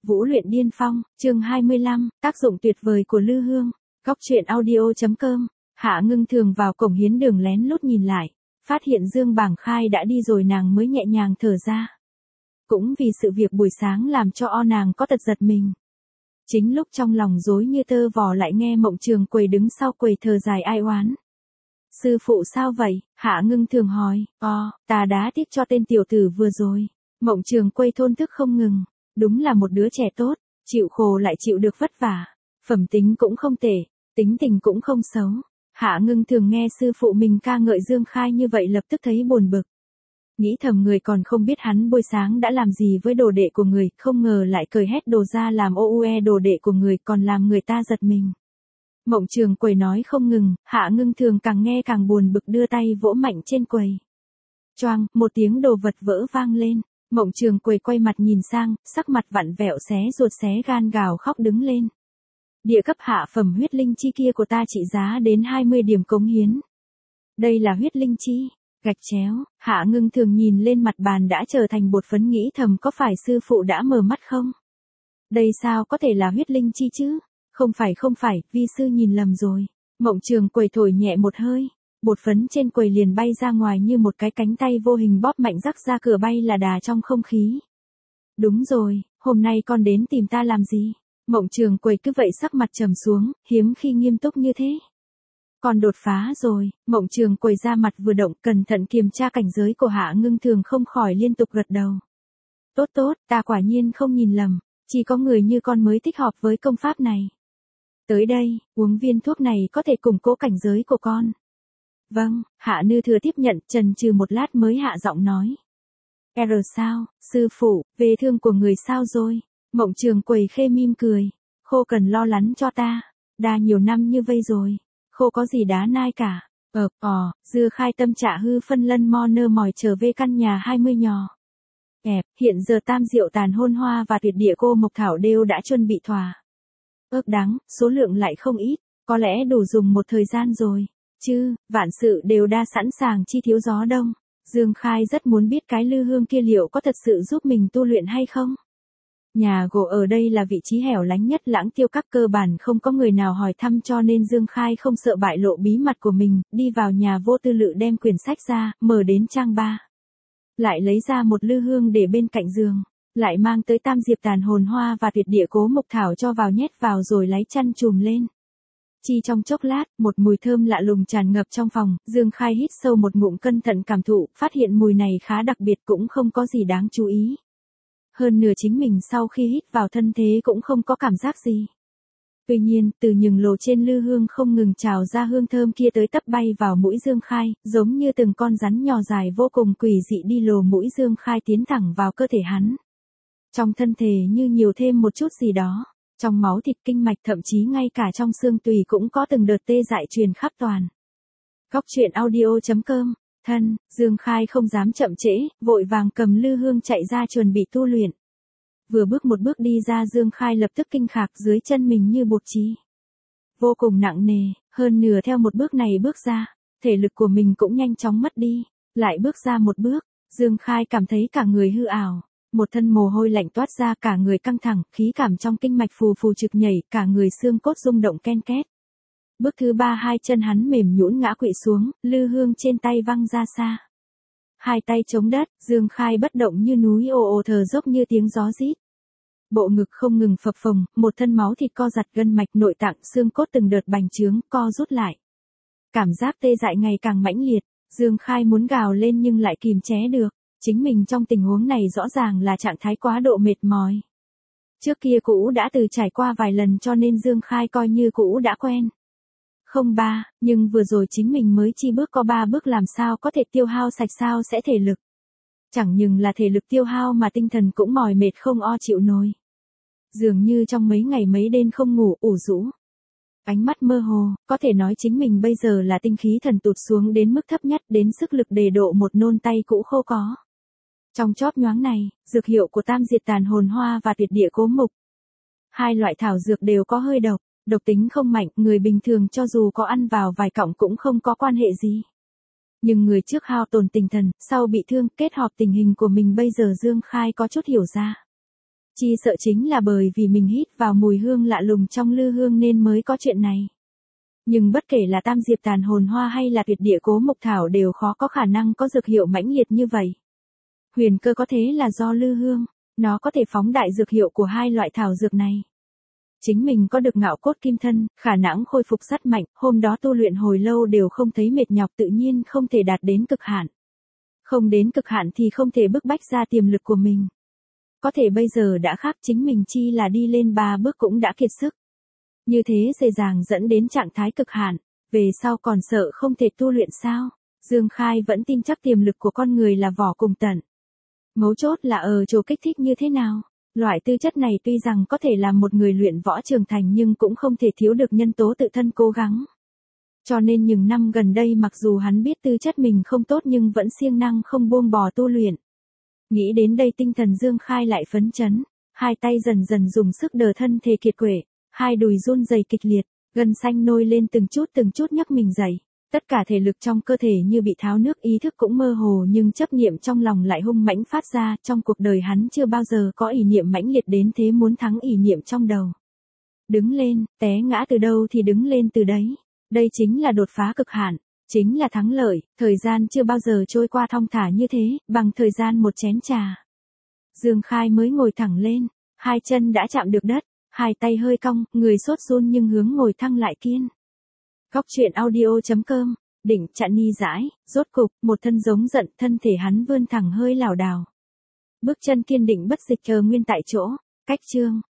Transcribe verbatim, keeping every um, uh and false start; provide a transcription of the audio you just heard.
Vũ luyện điên phong, chương hai mươi lăm, tác dụng tuyệt vời của lư hương. Góc truyện audio.com. Hạ Ngưng Thường vào cổng hiến đường lén lút nhìn lại, phát hiện Dương Bảng Khai đã đi rồi, nàng mới nhẹ nhàng thở ra. Cũng vì sự việc buổi sáng làm cho o nàng có tật giật mình. Chính lúc trong lòng rối như tơ vò lại nghe Mộng Trường Quầy đứng sau quầy thở dài ai oán. Sư phụ sao vậy? Hạ Ngưng Thường hỏi. Ồ, ta đá tiếp cho tên tiểu tử vừa rồi. Mộng Trường Quầy thôn thức không ngừng. Đúng là một đứa trẻ tốt, chịu khổ lại chịu được vất vả. Phẩm tính cũng không tệ, tính tình cũng không xấu. Hạ Ngưng Thường nghe sư phụ mình ca ngợi Dương Khai như vậy lập tức thấy buồn bực. Nghĩ thầm người còn không biết hắn buổi sáng đã làm gì với đồ đệ của người, không ngờ lại cởi hết đồ ra làm ô ue đồ đệ của người, còn làm người ta giật mình. Mộng Trường Quầy nói không ngừng, Hạ Ngưng Thường càng nghe càng buồn bực đưa tay vỗ mạnh trên quầy. Choang, một tiếng đồ vật vỡ vang lên. Mộng Trường Quầy quay mặt nhìn sang, sắc mặt vặn vẹo xé ruột xé gan gào khóc đứng lên. Địa cấp hạ phẩm huyết linh chi kia của ta trị giá đến hai mươi điểm cống hiến. Đây là huyết linh chi, gạch chéo, Hạ Ngưng Thường nhìn lên mặt bàn đã trở thành bột phấn nghĩ thầm có phải sư phụ đã mờ mắt không? Đây sao có thể là huyết linh chi chứ? Không phải không phải, vi sư nhìn lầm rồi. Mộng Trường Quầy thổi nhẹ một hơi. Bột phấn trên quầy liền bay ra ngoài như một cái cánh tay vô hình bóp mạnh rắc ra cửa bay là đà trong không khí. Đúng rồi, hôm nay con đến tìm ta làm gì? Mộng Trường Quầy cứ vậy sắc mặt trầm xuống, hiếm khi nghiêm túc như thế. Con đột phá rồi, Mộng Trường Quầy ra mặt vừa động cẩn thận kiểm tra cảnh giới của Hạ Ngưng Thường không khỏi liên tục gật đầu. Tốt tốt, ta quả nhiên không nhìn lầm, chỉ có người như con mới thích hợp với công pháp này. Tới đây, uống viên thuốc này có thể củng cố cảnh giới của con. Vâng, Hạ Nư Thừa tiếp nhận, chần chừ một lát mới hạ giọng nói. R sao, sư phụ, vết thương của người sao rồi? Mộng Trường Quầy khê mỉm cười. Khô cần lo lắng cho ta. Đã nhiều năm như vây rồi. Khô có gì đá nai cả. Ờ, ò, dưa khai tâm trả hư phân lân mo nơ mỏi trở về căn nhà hai mươi nhò. Ẹp, hiện giờ tam diệu tàn hôn hoa và tuyệt địa cô mộc thảo đều đã chuẩn bị thỏa. Ớt đắng, số lượng lại không ít. Có lẽ đủ dùng một thời gian rồi. Chứ, vạn sự đều đã sẵn sàng chi thiếu gió đông. Dương Khai rất muốn biết cái lư hương kia liệu có thật sự giúp mình tu luyện hay không. Nhà gỗ ở đây là vị trí hẻo lánh nhất Lãng Tiêu Các, cơ bản không có người nào hỏi thăm, cho nên Dương Khai không sợ bại lộ bí mật của mình, đi vào nhà Vô Tư Lự đem quyển sách ra, mở đến trang ba. Lại lấy ra một lư hương để bên cạnh giường, lại mang tới tam diệp tàn hồn hoa và tuyệt địa cố mộc thảo cho vào nhét vào rồi lấy chăn trùm lên. Chỉ trong chốc lát, một mùi thơm lạ lùng tràn ngập trong phòng, Dương Khai hít sâu một ngụm cẩn thận cảm thụ, phát hiện mùi này khá đặc biệt cũng không có gì đáng chú ý. Hơn nửa chính mình sau khi hít vào thân thế cũng không có cảm giác gì. Tuy nhiên, từ nhừng lồ trên lư hương không ngừng trào ra hương thơm kia tới tấp bay vào mũi Dương Khai, giống như từng con rắn nhỏ dài vô cùng quỷ dị đi lồ mũi Dương Khai tiến thẳng vào cơ thể hắn. Trong thân thể như nhiều thêm một chút gì đó. Trong máu thịt kinh mạch thậm chí ngay cả trong xương tùy cũng có từng đợt tê dại truyền khắp toàn. Góc truyện audio.com. Thân, Dương Khai không dám chậm trễ, vội vàng cầm lư hương chạy ra chuẩn bị tu luyện. Vừa bước một bước đi ra Dương Khai lập tức kinh khạc dưới chân mình như bột trí. Vô cùng nặng nề, hơn nửa theo một bước này bước ra, thể lực của mình cũng nhanh chóng mất đi. Lại bước ra một bước, Dương Khai cảm thấy cả người hư ảo. Một thân mồ hôi lạnh toát ra, cả người căng thẳng, khí cảm trong kinh mạch phù phù trực nhảy, cả người xương cốt rung động ken két. Bước thứ ba hai chân hắn mềm nhũn ngã quỵ xuống, lư hương trên tay văng ra xa. Hai tay chống đất, Dương Khai bất động như núi, ồ ồ thở dốc như tiếng gió rít. Bộ ngực không ngừng phập phồng, một thân máu thịt co giật, gân mạch nội tạng xương cốt từng đợt bành trướng, co rút lại. Cảm giác tê dại ngày càng mãnh liệt, Dương Khai muốn gào lên nhưng lại kìm chế được. Chính mình trong tình huống này rõ ràng là trạng thái quá độ mệt mỏi. Trước kia cũ đã từ trải qua vài lần cho nên Dương Khai coi như cũ đã quen. Không ba, nhưng vừa rồi chính mình mới chi bước có ba bước làm sao có thể tiêu hao sạch, sao sẽ thể lực. Chẳng những là thể lực tiêu hao mà tinh thần cũng mỏi mệt không o chịu nổi. Dường như trong mấy ngày mấy đêm không ngủ, ủ rũ. Ánh mắt mơ hồ, có thể nói chính mình bây giờ là tinh khí thần tụt xuống đến mức thấp nhất, đến sức lực đề độ một nôn tay cũ khô có. Trong chóp nhoáng này, dược hiệu của tam diệt tàn hồn hoa và tuyệt địa cố mục. Hai loại thảo dược đều có hơi độc, độc tính không mạnh, người bình thường cho dù có ăn vào vài cọng cũng không có quan hệ gì. Nhưng người trước hao tổn tinh thần, sau bị thương, kết hợp tình hình của mình bây giờ Dương Khai có chút hiểu ra. Chi sợ chính là bởi vì mình hít vào mùi hương lạ lùng trong lư hương nên mới có chuyện này. Nhưng bất kể là tam diệp tàn hồn hoa hay là tuyệt địa cố mộc thảo đều khó có khả năng có dược hiệu mãnh liệt như vậy. Huyền cơ có thế là do lư hương, nó có thể phóng đại dược hiệu của hai loại thảo dược này. Chính mình có được ngạo cốt kim thân, khả năng khôi phục rất mạnh, hôm đó tu luyện hồi lâu đều không thấy mệt nhọc, tự nhiên không thể đạt đến cực hạn. Không đến cực hạn thì không thể bức bách ra tiềm lực của mình. Có thể bây giờ đã khác, chính mình chi là đi lên ba bước cũng đã kiệt sức. Như thế dễ dàng dẫn đến trạng thái cực hạn, về sau còn sợ không thể tu luyện sao? Dương Khai vẫn tin chắc tiềm lực của con người là vỏ cùng tận. Mấu chốt là ở chỗ kích thích như thế nào? Loại tư chất này tuy rằng có thể làm một người luyện võ trưởng thành nhưng cũng không thể thiếu được nhân tố tự thân cố gắng. Cho nên những năm gần đây mặc dù hắn biết tư chất mình không tốt nhưng vẫn siêng năng không buông bỏ tu luyện. Nghĩ đến đây tinh thần Dương Khai lại phấn chấn, hai tay dần dần dùng sức đờ thân thể kiệt quệ, hai đùi run rẩy kịch liệt, gân xanh nôi lên từng chút từng chút nhấc mình dậy. Tất cả thể lực trong cơ thể như bị tháo nước, ý thức cũng mơ hồ nhưng chấp niệm trong lòng lại hung mãnh phát ra, trong cuộc đời hắn chưa bao giờ có ý niệm mãnh liệt đến thế, muốn thắng ý niệm trong đầu. Đứng lên, té ngã từ đâu thì đứng lên từ đấy. Đây chính là đột phá cực hạn, chính là thắng lợi, thời gian chưa bao giờ trôi qua thong thả như thế, bằng thời gian một chén trà. Dương Khai mới ngồi thẳng lên, hai chân đã chạm được đất, hai tay hơi cong, người sốt run nhưng hướng ngồi thăng lại kiên. Góc truyện audio chấm com, đỉnh chặn ni dãi, rốt cục, một thân giống giận, thân thể hắn vươn thẳng hơi lảo đảo. Bước chân kiên định bất dịch chờ nguyên tại chỗ, cách chương.